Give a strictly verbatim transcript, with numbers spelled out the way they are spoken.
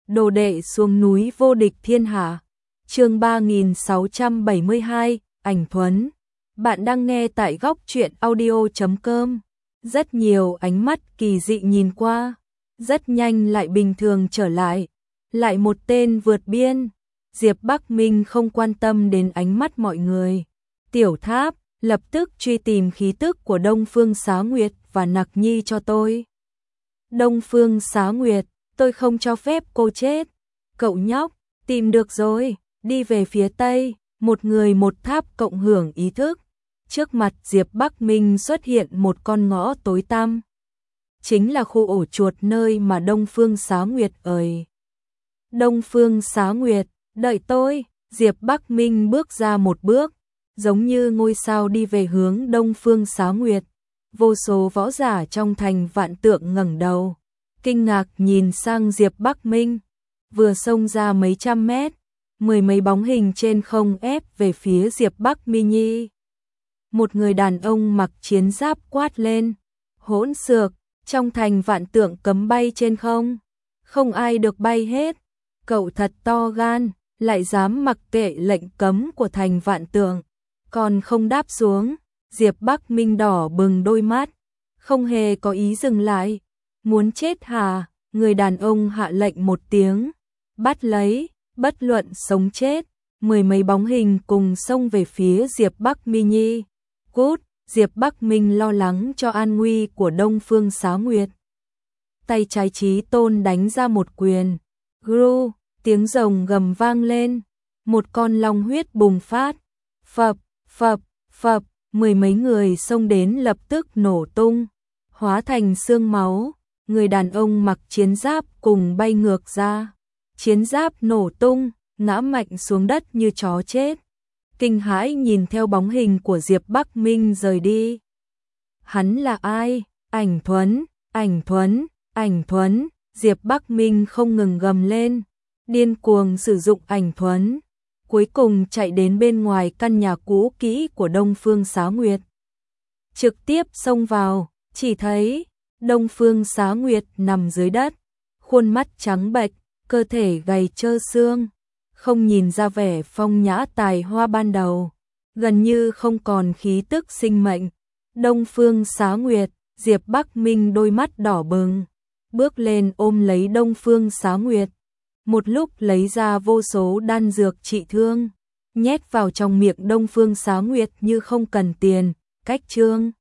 Đồ đệ xuống núi vô địch thiên hạ. Chương ba nghìn sáu trăm bảy mươi hai, Ảnh Thuấn. Bạn đang nghe tại góc truyện audio chấm com. Rất nhiều ánh mắt kỳ dị nhìn qua, rất nhanh lại bình thường trở lại. Lại một tên vượt biên. Diệp Bắc Minh không quan tâm đến ánh mắt mọi người. Tiểu Tháp, lập tức truy tìm khí tức của Đông Phương Xá Nguyệt và Nặc Nhi cho tôi. Đông Phương Xá Nguyệt, tôi không cho phép cô chết. Cậu nhóc, tìm được rồi, đi về phía tây, một người một tháp cộng hưởng ý thức. Trước mặt Diệp Bắc Minh xuất hiện một con ngõ tối tăm. Chính là khu ổ chuột nơi mà Đông Phương Xá Nguyệt ời. Đông Phương Xá Nguyệt, đợi tôi. Diệp Bắc Minh bước ra một bước, giống như ngôi sao đi về hướng Đông Phương Xá Nguyệt. Vô số võ giả trong thành Vạn Tượng ngẩng đầu, kinh ngạc nhìn sang Diệp Bắc Minh. Vừa xông ra mấy trăm mét, mười mấy bóng hình trên không ép về phía Diệp Bắc Minh Nhi. Một người đàn ông mặc chiến giáp quát lên, hỗn xược, trong thành Vạn Tượng cấm bay trên không, không ai được bay hết. Cậu thật to gan, lại dám mặc kệ lệnh cấm của thành Vạn Tượng, còn không đáp xuống. Diệp Bắc Minh đỏ bừng đôi mắt, không hề có ý dừng lại. Muốn chết hả? Người đàn ông hạ lệnh một tiếng, bắt lấy, bất luận sống chết. Mười mấy bóng hình cùng xông về phía Diệp Bắc Minh Nhi. Cút! Diệp Bắc Minh lo lắng cho an nguy của Đông Phương Xá Nguyệt. Tay trái Chí Tôn đánh ra một quyền. Gru! Tiếng rồng gầm vang lên. Một con long huyết bùng phát. Phập! Phập! Phập! Mười mấy người xông đến lập tức nổ tung, hóa thành xương máu. Người đàn ông mặc chiến giáp cùng bay ngược ra. Chiến giáp nổ tung, ngã mạnh xuống đất như chó chết. Kinh hãi nhìn theo bóng hình của Diệp Bắc Minh rời đi. Hắn là ai? Ảnh Thuấn, Ảnh Thuấn, Ảnh Thuấn. Diệp Bắc Minh không ngừng gầm lên, điên cuồng sử dụng Ảnh Thuấn. Cuối cùng chạy đến bên ngoài căn nhà cũ kỹ của Đông Phương Xá Nguyệt. Trực tiếp xông vào, chỉ thấy Đông Phương Xá Nguyệt nằm dưới đất, khuôn mắt trắng bệch, cơ thể gầy trơ xương, không nhìn ra vẻ phong nhã tài hoa ban đầu, gần như không còn khí tức sinh mệnh. Đông Phương Xá Nguyệt, Diệp Bắc Minh đôi mắt đỏ bừng, bước lên ôm lấy Đông Phương Xá Nguyệt. Một lúc lấy ra vô số đan dược trị thương, nhét vào trong miệng Đông Phương Xá Nguyệt như không cần tiền. Cách chương